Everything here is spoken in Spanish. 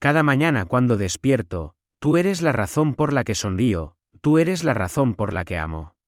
Cada mañana cuando despierto, tú eres la razón por la que sonrío, tú eres la razón por la que amo.